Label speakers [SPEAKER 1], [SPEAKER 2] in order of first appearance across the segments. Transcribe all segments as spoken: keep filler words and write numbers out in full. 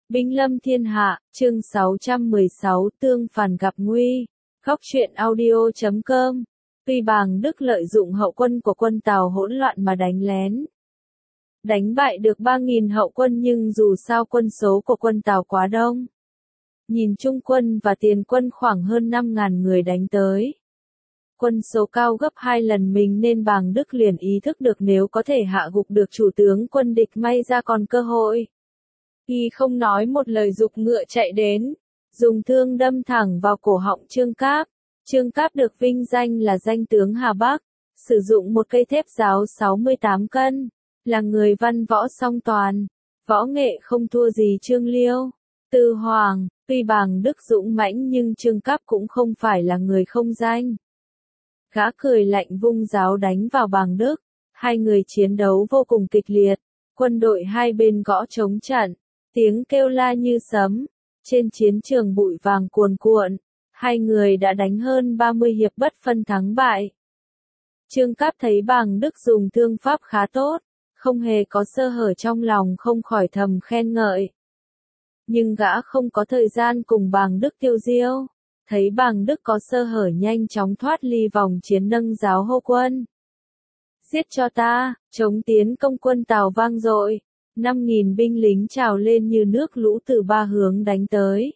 [SPEAKER 1] Binh lâm thiên hạ, chương sáu trăm mười sáu tương phản gặp nguy. Góc truyện audio chấm com. Tuy Bàng Đức lợi dụng hậu quân của quân Tào hỗn loạn mà đánh lén, đánh bại được ba nghìn hậu quân, nhưng dù sao quân số của quân Tào quá đông. Nhìn trung quân và tiền quân khoảng hơn năm ngàn người đánh tới. Quân số cao gấp hai lần mình nên Bàng Đức liền ý thức được nếu có thể hạ gục được chủ tướng quân địch may ra còn cơ hội. Y không nói một lời giục ngựa chạy đến, dùng thương đâm thẳng vào cổ họng Trương Cáp. Trương Cáp được vinh danh là danh tướng Hà Bắc, sử dụng một cây thép giáo sáu mươi tám cân, là người văn võ song toàn, võ nghệ không thua gì Trương Liêu, Tư Hoàng. Tuy Bàng Đức dũng mãnh nhưng Trương Cáp cũng không phải là người không danh. Gã cười lạnh vung giáo đánh vào Bàng Đức, hai người chiến đấu vô cùng kịch liệt, quân đội hai bên gõ trống trận, tiếng kêu la như sấm, trên chiến trường bụi vàng cuồn cuộn, hai người đã đánh hơn ba mươi hiệp bất phân thắng bại. Trương Cáp thấy Bàng Đức dùng thương pháp khá tốt, không hề có sơ hở, trong lòng không khỏi thầm khen ngợi. Nhưng gã không có thời gian cùng Bàng Đức tiêu diêu, thấy Bàng Đức có sơ hở nhanh chóng thoát ly vòng chiến, nâng giáo hô quân. Giết cho ta, chống tiến công quân Tào vang dội, năm nghìn binh lính trào lên như nước lũ từ ba hướng đánh tới.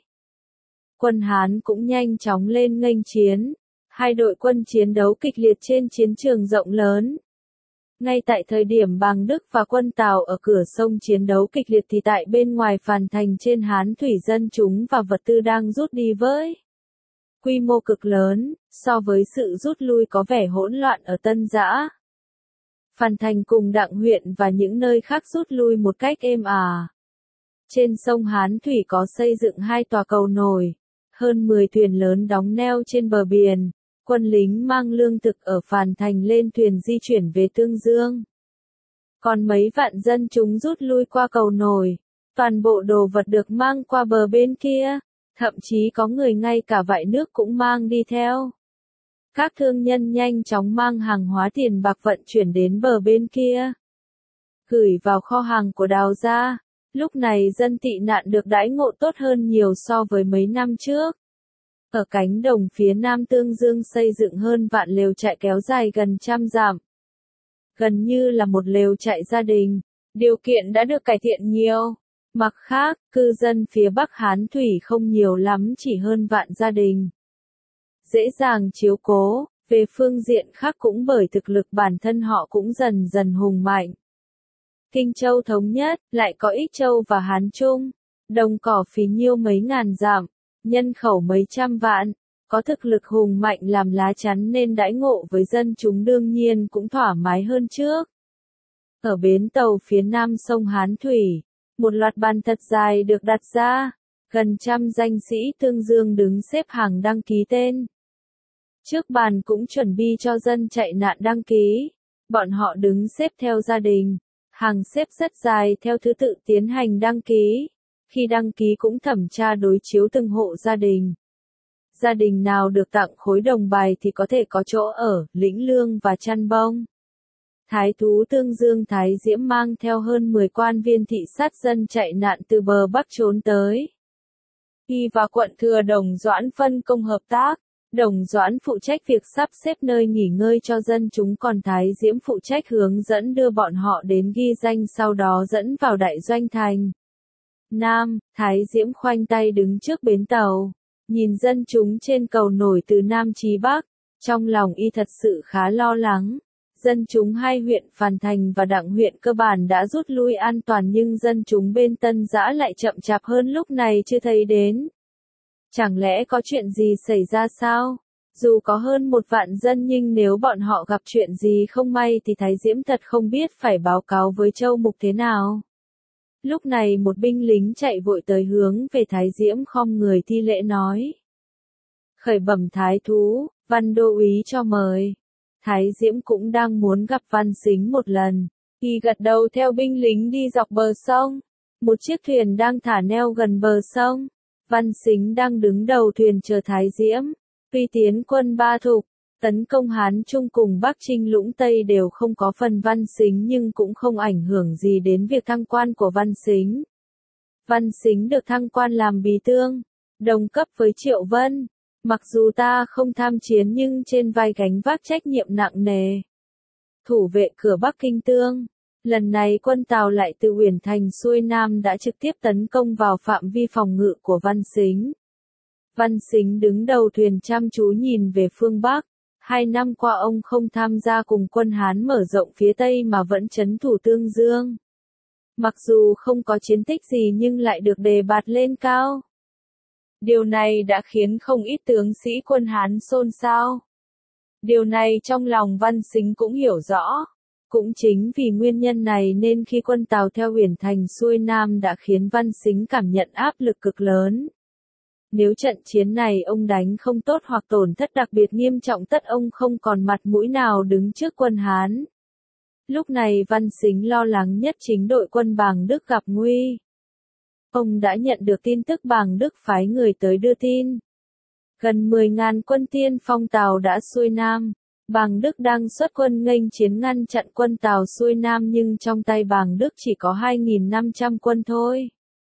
[SPEAKER 1] Quân Hán cũng nhanh chóng lên nghênh chiến, hai đội quân chiến đấu kịch liệt trên chiến trường rộng lớn. Ngay tại thời điểm Bàng Đức và quân Tào ở cửa sông chiến đấu kịch liệt thì tại bên ngoài Phàn Thành trên Hán thủy dân chúng và vật tư đang rút đi với quy mô cực lớn, so với sự rút lui có vẻ hỗn loạn ở Tân Giã. Phàn Thành cùng Đặng huyện và những nơi khác rút lui một cách êm ả. Trên sông Hán Thủy có xây dựng hai tòa cầu nổi, hơn mười thuyền lớn đóng neo trên bờ biển, quân lính mang lương thực ở Phàn Thành lên thuyền di chuyển về Tương Dương. Còn mấy vạn dân chúng rút lui qua cầu nổi, toàn bộ đồ vật được mang qua bờ bên kia, thậm chí có người ngay cả vại nước cũng mang đi theo. Các thương nhân nhanh chóng mang hàng hóa tiền bạc vận chuyển đến bờ bên kia, gửi vào kho hàng của Đào gia. Lúc này dân tị nạn được đãi ngộ tốt hơn nhiều so với mấy năm trước. Ở cánh đồng phía nam Tương Dương xây dựng hơn vạn lều trại kéo dài gần trăm dặm. Gần như là một lều trại gia đình, điều kiện đã được cải thiện nhiều. Mặt khác, cư dân phía Bắc Hán Thủy không nhiều lắm, chỉ hơn vạn gia đình. Dễ dàng chiếu cố, về phương diện khác cũng bởi thực lực bản thân họ cũng dần dần hùng mạnh. Kinh Châu thống nhất, lại có Ích Châu và Hán Trung, đồng cỏ phì nhiêu mấy ngàn dặm, nhân khẩu mấy trăm vạn, có thực lực hùng mạnh làm lá chắn nên đãi ngộ với dân chúng đương nhiên cũng thoải mái hơn trước. Ở bến tàu phía nam sông Hán Thủy, một loạt bàn thật dài được đặt ra, gần trăm danh sĩ Tương Dương đứng xếp hàng đăng ký tên. Trước bàn cũng chuẩn bị cho dân chạy nạn đăng ký, bọn họ đứng xếp theo gia đình, hàng xếp rất dài theo thứ tự tiến hành đăng ký. Khi đăng ký cũng thẩm tra đối chiếu từng hộ gia đình. Gia đình nào được tặng khối đồng bài thì có thể có chỗ ở, lĩnh lương và chăn bông. Thái thú Tương Dương Thái Diễm mang theo hơn mười quan viên thị sát dân chạy nạn từ bờ Bắc trốn tới. Y và quận thừa Đồng Doãn phân công hợp tác. Đồng Doãn phụ trách việc sắp xếp nơi nghỉ ngơi cho dân chúng, còn Thái Diễm phụ trách hướng dẫn đưa bọn họ đến ghi danh, sau đó dẫn vào đại doanh thành Nam. Thái Diễm khoanh tay đứng trước bến tàu, nhìn dân chúng trên cầu nổi từ Nam chí Bắc, trong lòng y thật sự khá lo lắng. Dân chúng hai huyện Phàn Thành và Đặng huyện cơ bản đã rút lui an toàn, nhưng dân chúng bên Tân Giã lại chậm chạp hơn lúc này chưa thấy đến. Chẳng lẽ có chuyện gì xảy ra sao? Dù có hơn một vạn dân nhưng nếu bọn họ gặp chuyện gì không may thì Thái Diễm thật không biết phải báo cáo với Châu Mục thế nào. Lúc này một binh lính chạy vội tới hướng về Thái Diễm khom người thi lễ nói. Khởi bẩm Thái thú, Văn đô úy cho mời. Thái Diễm cũng đang muốn gặp Văn Sính một lần. Y gật đầu theo binh lính đi dọc bờ sông. Một chiếc thuyền đang thả neo gần bờ sông. Văn Sính đang đứng đầu thuyền chờ Thái Diễm. Tuy tiến quân ba thục, tấn công Hán Trung cùng Bắc Trinh Lũng Tây đều không có phần Văn Sính nhưng cũng không ảnh hưởng gì đến việc thăng quan của Văn Sính. Văn Sính được thăng quan làm bí tương, đồng cấp với Triệu Vân. Mặc dù ta không tham chiến nhưng trên vai gánh vác trách nhiệm nặng nề. Thủ vệ cửa Bắc Kinh Tương. Lần này quân Tào lại từ Uyển Thành xuôi Nam đã trực tiếp tấn công vào phạm vi phòng ngự của Văn Sính. Văn Sính đứng đầu thuyền chăm chú nhìn về phương Bắc. Hai năm qua ông không tham gia cùng quân Hán mở rộng phía Tây mà vẫn trấn thủ Tương Dương. Mặc dù không có chiến tích gì nhưng lại được đề bạt lên cao. Điều này đã khiến không ít tướng sĩ quân Hán xôn xao. Điều này trong lòng Văn Sính cũng hiểu rõ. Cũng chính vì nguyên nhân này nên khi quân Tào theo Uyển Thành xuôi Nam đã khiến Văn Sính cảm nhận áp lực cực lớn. Nếu trận chiến này ông đánh không tốt hoặc tổn thất đặc biệt nghiêm trọng tất ông không còn mặt mũi nào đứng trước quân Hán. Lúc này Văn Sính lo lắng nhất chính đội quân Bàng Đức gặp nguy. Ông đã nhận được tin tức Bàng Đức phái người tới đưa tin. Gần mười ngàn quân tiên phong Tào đã xuôi Nam. Bàng Đức đang xuất quân nghênh chiến ngăn chặn quân Tào xuôi Nam nhưng trong tay Bàng Đức chỉ có hai nghìn năm trăm quân thôi.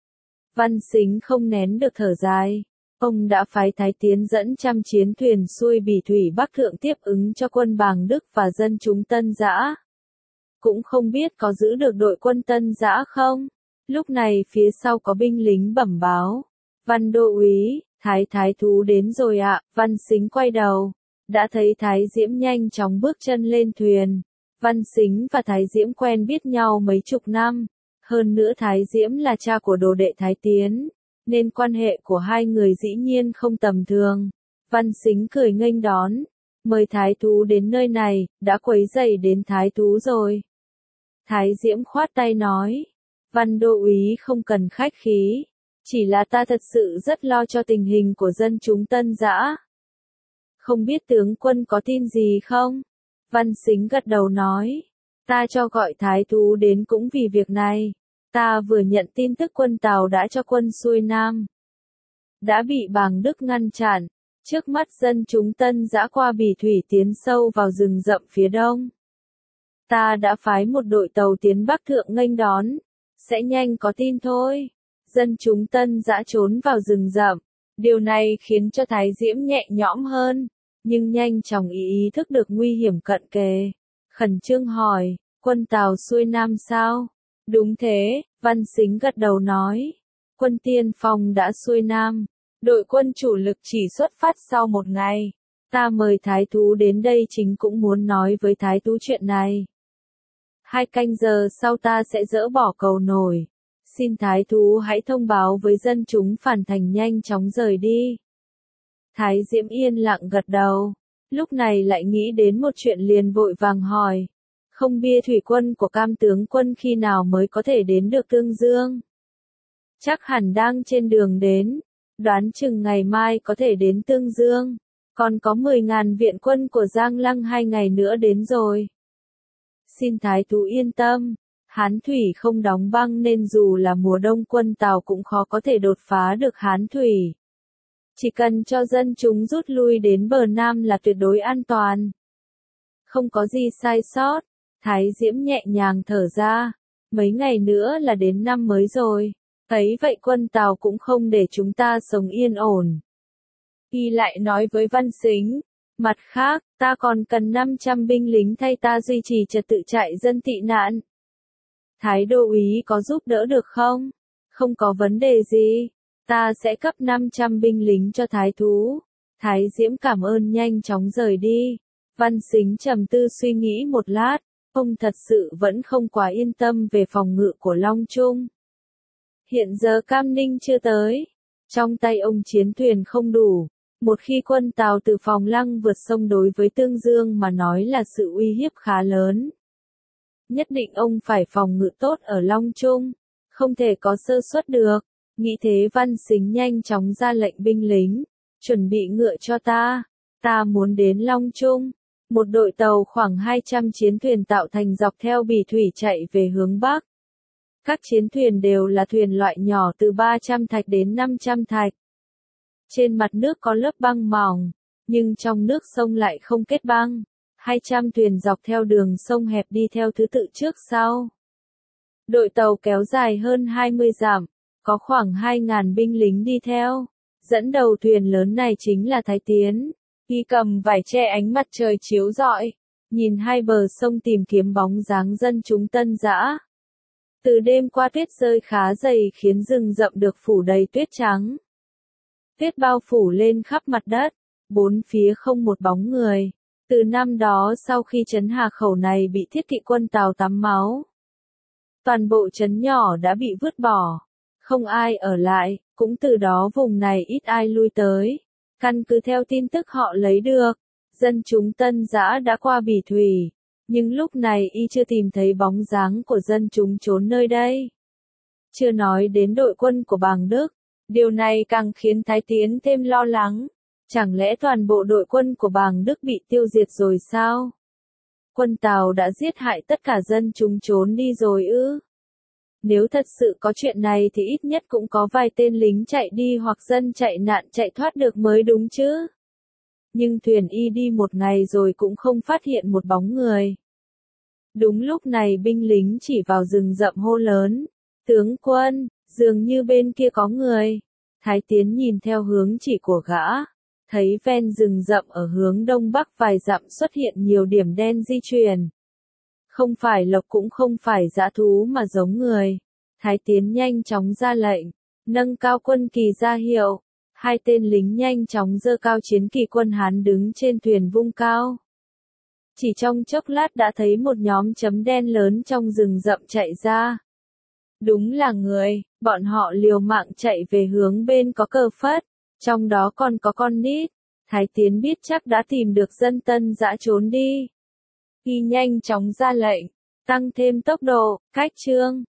[SPEAKER 1] Văn Sính không nén được thở dài. Ông đã phái Thái Tiến dẫn trăm chiến thuyền xuôi Bỉ Thủy Bắc Thượng tiếp ứng cho quân Bàng Đức và dân chúng Tân Dã. Cũng không biết có giữ được đội quân Tân Dã không? Lúc này phía sau có binh lính bẩm báo. Văn đô úy, Thái Thái Thú đến rồi ạ. Văn Sính quay đầu. Đã thấy Thái Diễm nhanh chóng bước chân lên thuyền. Văn Sính và Thái Diễm quen biết nhau mấy chục năm. Hơn nữa Thái Diễm là cha của đồ đệ Thái Tiến. Nên quan hệ của hai người dĩ nhiên không tầm thường. Văn Sính cười nghênh đón. Mời Thái Thú đến nơi này, đã quấy rầy đến Thái Thú rồi. Thái Diễm khoát tay nói. Văn đô úy không cần khách khí. Chỉ là ta thật sự rất lo cho tình hình của dân chúng Tân Dã. Không biết tướng quân có tin gì không? Văn Sính gật đầu nói. Ta cho gọi Thái Thú đến cũng vì việc này. Ta vừa nhận tin tức quân Tào đã cho quân xuôi Nam. Đã bị Bàng Đức ngăn chặn. Trước mắt dân chúng Tân Dã qua Bỉ Thủy tiến sâu vào rừng rậm phía đông. Ta đã phái một đội tàu tiến Bắc Thượng nghênh đón. Sẽ nhanh có tin thôi. Dân chúng Tân Dã trốn vào rừng rậm. Điều này khiến cho Thái Diễm nhẹ nhõm hơn. Nhưng nhanh chóng ý ý thức được nguy hiểm cận kề. Khẩn trương hỏi, quân Tào xuôi Nam sao? Đúng thế, Văn Sính gật đầu nói. Quân tiên phong đã xuôi Nam. Đội quân chủ lực chỉ xuất phát sau một ngày. Ta mời Thái Thú đến đây chính cũng muốn nói với Thái Thú chuyện này. Hai canh giờ sau ta sẽ dỡ bỏ cầu nổi. Xin Thái Thú hãy thông báo với dân chúng phản thành nhanh chóng rời đi. Thái Diễm yên lặng gật đầu. Lúc này lại nghĩ đến một chuyện liền vội vàng hỏi. Không bia thủy quân của Cam tướng quân khi nào mới có thể đến được Tương Dương? Chắc hẳn đang trên đường đến. Đoán chừng ngày mai có thể đến Tương Dương. Còn có mười ngàn viện quân của Giang Lăng hai ngày nữa đến rồi. Xin Thái Thú yên tâm. Hán Thủy không đóng băng nên dù là mùa đông quân Tào cũng khó có thể đột phá được Hán Thủy. Chỉ cần cho dân chúng rút lui đến bờ Nam là tuyệt đối an toàn. Không có gì sai sót. Thái Diễm nhẹ nhàng thở ra. Mấy ngày nữa là đến năm mới rồi. Thấy vậy quân Tào cũng không để chúng ta sống yên ổn. Y lại nói với Văn Sính. Mặt khác, ta còn cần năm trăm binh lính thay ta duy trì trật tự trại dân tị nạn. Thái đô úy có giúp đỡ được không? Không có vấn đề gì. Ta sẽ cấp năm trăm binh lính cho Thái Thú. Thái Diễm cảm ơn nhanh chóng rời đi. Văn Sính trầm tư suy nghĩ một lát. Ông thật sự vẫn không quá yên tâm về phòng ngự của Long Trung. Hiện giờ Cam Ninh chưa tới. Trong tay ông chiến thuyền không đủ. Một khi quân Tào từ Phòng Lăng vượt sông đối với Tương Dương mà nói là sự uy hiếp khá lớn. Nhất định ông phải phòng ngự tốt ở Long Trung. Không thể có sơ suất được. Nghĩ thế Văn Sính nhanh chóng ra lệnh binh lính. Chuẩn bị ngựa cho ta. Ta muốn đến Long Trung. Một đội tàu khoảng hai trăm chiến thuyền tạo thành dọc theo Bỉ Thủy chạy về hướng Bắc. Các chiến thuyền đều là thuyền loại nhỏ từ ba trăm thạch đến năm trăm thạch. Trên mặt nước có lớp băng mỏng, nhưng trong nước sông lại không kết băng. hai trăm thuyền dọc theo đường sông hẹp đi theo thứ tự trước sau. Đội tàu kéo dài hơn hai mươi dặm, có khoảng hai ngàn binh lính đi theo. Dẫn đầu thuyền lớn này chính là Thái Tiến. Y cầm vải che ánh mặt trời chiếu rọi, nhìn hai bờ sông tìm kiếm bóng dáng dân chúng Tân Dã. Từ đêm qua tuyết rơi khá dày khiến rừng rậm được phủ đầy tuyết trắng. Tuyết bao phủ lên khắp mặt đất, bốn phía không một bóng người. Từ năm đó sau khi trấn Hà Khẩu này bị thiết kỵ quân Tào tắm máu, toàn bộ trấn nhỏ đã bị vứt bỏ, không ai ở lại, cũng từ đó vùng này ít ai lui tới. Căn cứ theo tin tức họ lấy được, dân chúng Tân Dã đã qua Bỉ Thủy, nhưng lúc này y chưa tìm thấy bóng dáng của dân chúng trốn nơi đây. Chưa nói đến đội quân của Bàng Đức, điều này càng khiến Thái Tiến thêm lo lắng. Chẳng lẽ toàn bộ đội quân của Bàng Đức bị tiêu diệt rồi sao? Quân Tào đã giết hại tất cả dân chúng trốn đi rồi ư? Nếu thật sự có chuyện này thì ít nhất cũng có vài tên lính chạy đi hoặc dân chạy nạn chạy thoát được mới đúng chứ. Nhưng thuyền y đi một ngày rồi cũng không phát hiện một bóng người. Đúng lúc này binh lính chỉ vào rừng rậm hô lớn. Tướng quân, dường như bên kia có người. Thái Tiến nhìn theo hướng chỉ của gã. Thấy ven rừng rậm ở hướng đông bắc vài dặm xuất hiện nhiều điểm đen di chuyển. Không phải lộc cũng không phải dã thú mà giống người. Thái Tiến nhanh chóng ra lệnh, nâng cao quân kỳ ra hiệu. Hai tên lính nhanh chóng giơ cao chiến kỳ quân Hán đứng trên thuyền vung cao. Chỉ trong chốc lát đã thấy một nhóm chấm đen lớn trong rừng rậm chạy ra. Đúng là người, bọn họ liều mạng chạy về hướng bên có cờ phất, trong đó còn có con nít. Thái Tiến biết chắc đã tìm được dân Tân Dã trốn đi. Y nhanh chóng ra lệnh, tăng thêm tốc độ, cách trương.